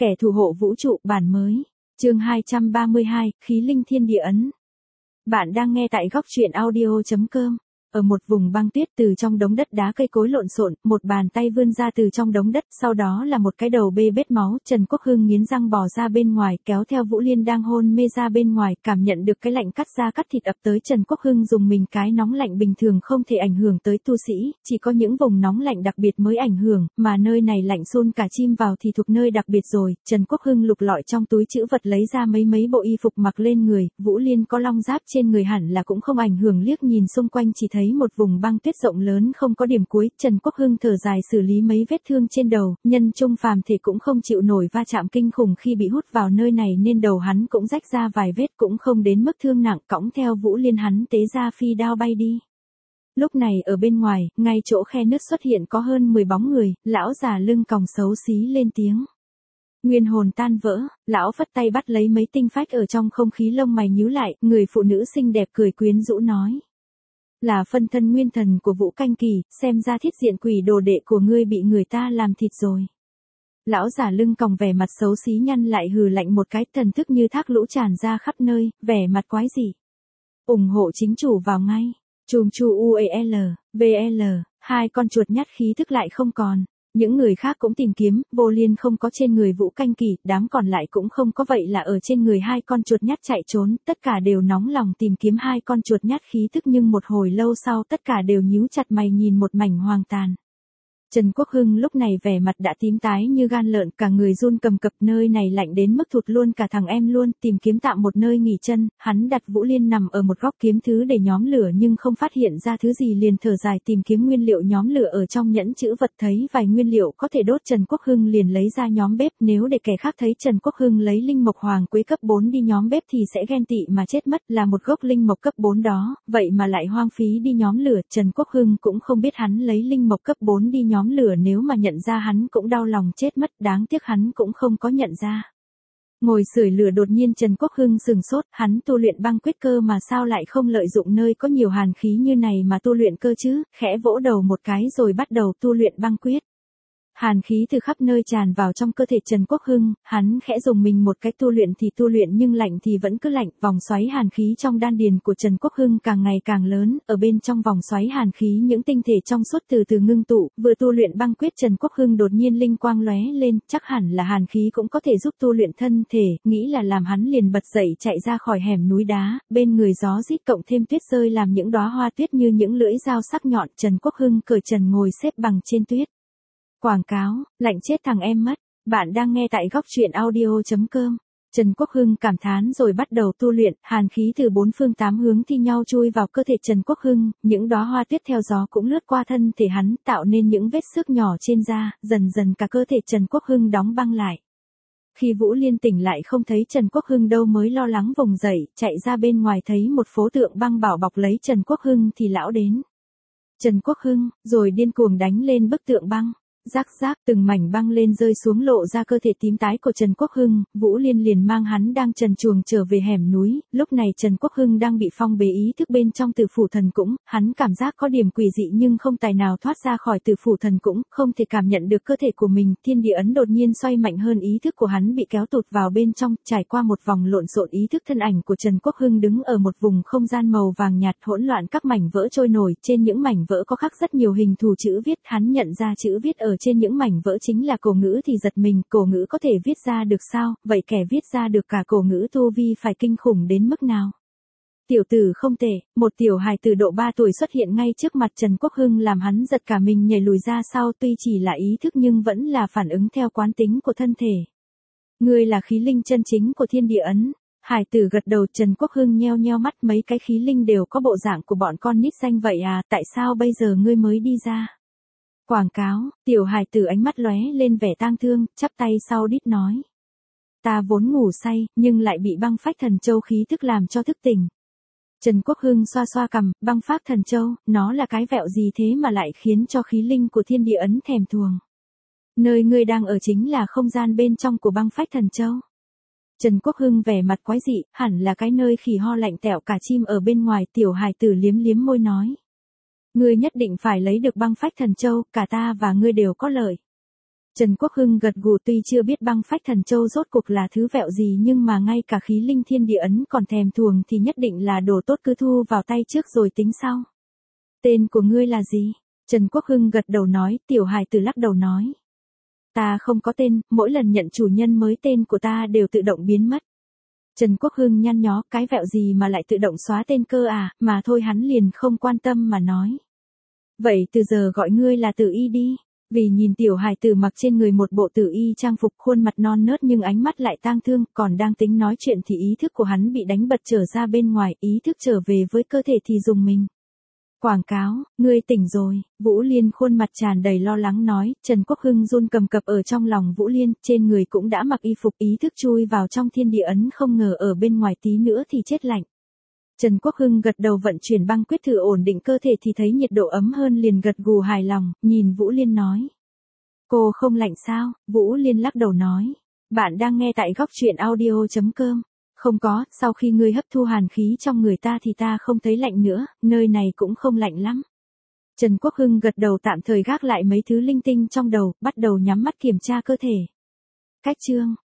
Kẻ thủ hộ vũ trụ bản mới. Chương 232, khí linh thiên địa ấn. Bạn đang nghe tại góc truyện audio.com. Ở một vùng băng tuyết, từ trong đống đất đá cây cối lộn xộn, một bàn tay vươn ra từ trong đống đất, sau đó là một cái đầu bê bết máu. Trần Quốc Hưng nghiến răng bò ra bên ngoài, kéo theo Vũ Liên đang hôn mê ra bên ngoài, cảm nhận được cái lạnh cắt da cắt thịt ập tới. Trần Quốc Hưng dùng mình, cái nóng lạnh bình thường không thể ảnh hưởng tới tu sĩ, chỉ có những vùng nóng lạnh đặc biệt mới ảnh hưởng, mà nơi này lạnh xôn cả chim vào thì thuộc nơi đặc biệt rồi. Trần Quốc Hưng lục lọi trong túi trữ vật lấy ra mấy bộ y phục mặc lên người. Vũ Liên có long giáp trên người hẳn là cũng không ảnh hưởng, liếc nhìn xung quanh chỉ thấy một vùng băng tuyết rộng lớn không có điểm cuối. Trần Quốc Hưng thở dài xử lý mấy vết thương trên đầu, nhân trung phàm thể cũng không chịu nổi va chạm kinh khủng khi bị hút vào nơi này nên đầu hắn cũng rách ra vài vết, cũng không đến mức thương nặng. Cõng theo Vũ Liên hắn tế ra phi đao bay đi. Lúc này ở bên ngoài, ngay chỗ khe nứt xuất hiện có hơn 10 bóng người, lão già lưng còng xấu xí lên tiếng. Nguyên hồn tan vỡ, lão phất tay bắt lấy mấy tinh phách ở trong không khí, lông mày nhíu lại, người phụ nữ xinh đẹp cười quyến rũ nói. Là phân thân nguyên thần của Vũ Canh Kỳ, xem ra thiết diện quỷ đồ đệ của ngươi bị người ta làm thịt rồi. Lão giả lưng còng vẻ mặt xấu xí nhăn lại hừ lạnh một cái, thần thức như thác lũ tràn ra khắp nơi, vẻ mặt quái dị. Ủng hộ chính chủ vào ngay. Chùm chu UEL, VL, hai con chuột nhắt khí thức lại không còn. Những người khác cũng tìm kiếm, vô liên không có trên người Vũ Canh Kỳ, đám còn lại cũng không có, vậy là ở trên người hai con chuột nhắt chạy trốn, tất cả đều nóng lòng tìm kiếm hai con chuột nhắt khí thức, nhưng một hồi lâu sau tất cả đều nhíu chặt mày nhìn một mảnh hoang tàn. Trần Quốc Hưng lúc này vẻ mặt đã tím tái như gan lợn, cả người run cầm cập, nơi này lạnh đến mức thụt luôn cả thằng em luôn. Tìm kiếm tạm một nơi nghỉ chân, hắn đặt Vũ Liên nằm ở một góc kiếm thứ để nhóm lửa nhưng không phát hiện ra thứ gì, liền thở dài tìm kiếm nguyên liệu nhóm lửa ở trong nhẫn trữ vật, thấy vài nguyên liệu có thể đốt. Trần Quốc Hưng liền lấy ra nhóm bếp, nếu để kẻ khác thấy Trần Quốc Hưng lấy linh mộc hoàng quế cấp 4 đi nhóm bếp thì sẽ ghen tị mà chết mất. Là một gốc linh mộc cấp 4 đó, vậy mà lại hoang phí đi nhóm lửa. Trần Quốc Hưng cũng không biết hắn lấy linh mộc cấp 4 đi nhóm lửa, nếu mà nhận ra hắn cũng đau lòng chết mất, đáng tiếc hắn cũng không có nhận ra. Ngồi sưởi lửa, đột nhiên Trần Quốc Hưng sừng sốt, hắn tu luyện băng quyết cơ mà sao lại không lợi dụng nơi có nhiều hàn khí như này mà tu luyện cơ chứ, khẽ vỗ đầu một cái rồi bắt đầu tu luyện băng quyết. Hàn khí từ khắp nơi tràn vào trong cơ thể Trần Quốc Hưng, hắn khẽ dùng mình một cái, tu luyện thì tu luyện nhưng lạnh thì vẫn cứ lạnh. Vòng xoáy hàn khí trong đan điền của Trần Quốc Hưng càng ngày càng lớn, ở bên trong vòng xoáy hàn khí những tinh thể trong suốt từ từ ngưng tụ. Vừa tu luyện băng quyết, Trần Quốc Hưng đột nhiên linh quang lóe lên, chắc hẳn là hàn khí cũng có thể giúp tu luyện thân thể, nghĩ là làm hắn liền bật dậy chạy ra khỏi hẻm núi đá, bên người gió rít cộng thêm tuyết rơi làm những đóa hoa tuyết như những lưỡi dao sắc nhọn. Trần Quốc Hưng cởi trần ngồi xếp bằng trên tuyết. Quảng cáo, lạnh chết thằng em mất. Bạn đang nghe tại góc truyện audio.com. Trần Quốc Hưng cảm thán rồi bắt đầu tu luyện, hàn khí từ bốn phương tám hướng thi nhau chui vào cơ thể Trần Quốc Hưng, những đóa hoa tuyết theo gió cũng lướt qua thân thể hắn, tạo nên những vết xước nhỏ trên da, dần dần cả cơ thể Trần Quốc Hưng đóng băng lại. Khi Vũ Liên tỉnh lại không thấy Trần Quốc Hưng đâu mới lo lắng vùng dậy, chạy ra bên ngoài thấy một phố tượng băng bảo bọc lấy Trần Quốc Hưng thì lão đến. Trần Quốc Hưng, rồi điên cuồng đánh lên bức tượng băng. Rác rác, từng mảnh băng lên rơi xuống lộ ra cơ thể tím tái của Trần Quốc Hưng. Vũ Liên liền mang hắn đang trần truồng trở về hẻm núi. Lúc này Trần Quốc Hưng đang bị phong bế ý thức bên trong tử phủ thần cũng, hắn cảm giác có điểm quỷ dị nhưng không tài nào thoát ra khỏi tử phủ thần cũng, không thể cảm nhận được cơ thể của mình. Thiên địa ấn đột nhiên xoay mạnh hơn, ý thức của hắn bị kéo tụt vào bên trong, trải qua một vòng lộn xộn ý thức, thân ảnh của Trần Quốc Hưng đứng ở một vùng không gian màu vàng nhạt hỗn loạn, các mảnh vỡ trôi nổi, trên những mảnh vỡ có khắc rất nhiều hình thù chữ viết, hắn nhận ra chữ viết ở trên những mảnh vỡ chính là cổ ngữ thì giật mình, cổ ngữ có thể viết ra được sao, vậy kẻ viết ra được cả cổ ngữ tu vi phải kinh khủng đến mức nào. Tiểu tử không tệ, một tiểu hài tử độ 3 tuổi xuất hiện ngay trước mặt Trần Quốc Hưng làm hắn giật cả mình nhảy lùi ra sau, tuy chỉ là ý thức nhưng vẫn là phản ứng theo quán tính của thân thể. Ngươi là khí linh chân chính của thiên địa ấn. Hải tử gật đầu. Trần Quốc Hưng nheo nheo mắt, mấy cái khí linh đều có bộ dạng của bọn con nít xanh vậy à, tại sao bây giờ ngươi mới đi ra? Quảng cáo, tiểu hài tử ánh mắt lóe lên vẻ tang thương, chắp tay sau đít nói. Ta vốn ngủ say, nhưng lại bị băng phách thần châu khí thức làm cho thức tỉnh. Trần Quốc Hưng xoa xoa cằm, băng phách thần châu, nó là cái vẹo gì thế mà lại khiến cho khí linh của thiên địa ấn thèm thuồng. Nơi ngươi đang ở chính là không gian bên trong của băng phách thần châu. Trần Quốc Hưng vẻ mặt quái dị, hẳn là cái nơi khỉ ho lạnh tẹo cả chim ở bên ngoài. Tiểu hài tử liếm liếm môi nói. Ngươi nhất định phải lấy được băng phách thần châu, cả ta và ngươi đều có lợi. Trần Quốc Hưng gật gù, tuy chưa biết băng phách thần châu rốt cuộc là thứ vẹo gì nhưng mà ngay cả khí linh thiên địa ấn còn thèm thuồng thì nhất định là đồ tốt, cứ thu vào tay trước rồi tính sau. Tên của ngươi là gì? Trần Quốc Hưng gật đầu nói. Tiểu hài tử lắc đầu nói. Ta không có tên, mỗi lần nhận chủ nhân mới tên của ta đều tự động biến mất. Trần Quốc Hưng nhăn nhó, cái vẹo gì mà lại tự động xóa tên cơ à, mà thôi hắn liền không quan tâm mà nói. Vậy từ giờ gọi ngươi là Tử Y đi. Vì nhìn tiểu hài tử mặc trên người một bộ tử y trang phục, khuôn mặt non nớt nhưng ánh mắt lại tang thương, còn đang tính nói chuyện thì ý thức của hắn bị đánh bật trở ra bên ngoài, ý thức trở về với cơ thể thì dùng mình. Quảng cáo, ngươi tỉnh rồi, Vũ Liên khuôn mặt tràn đầy lo lắng nói. Trần Quốc Hưng run cầm cập ở trong lòng Vũ Liên, trên người cũng đã mặc y phục, ý thức chui vào trong thiên địa ấn, không ngờ ở bên ngoài tí nữa thì chết lạnh. Trần Quốc Hưng gật đầu vận chuyển băng quyết thử ổn định cơ thể thì thấy nhiệt độ ấm hơn, liền gật gù hài lòng, nhìn Vũ Liên nói. Cô không lạnh sao? Vũ Liên lắc đầu nói. Bạn đang nghe tại góc truyện audio.com. Không có, sau khi ngươi hấp thu hàn khí trong người ta thì ta không thấy lạnh nữa, nơi này cũng không lạnh lắm. Trần Quốc Hưng gật đầu, tạm thời gác lại mấy thứ linh tinh trong đầu, bắt đầu nhắm mắt kiểm tra cơ thể. Cách chương.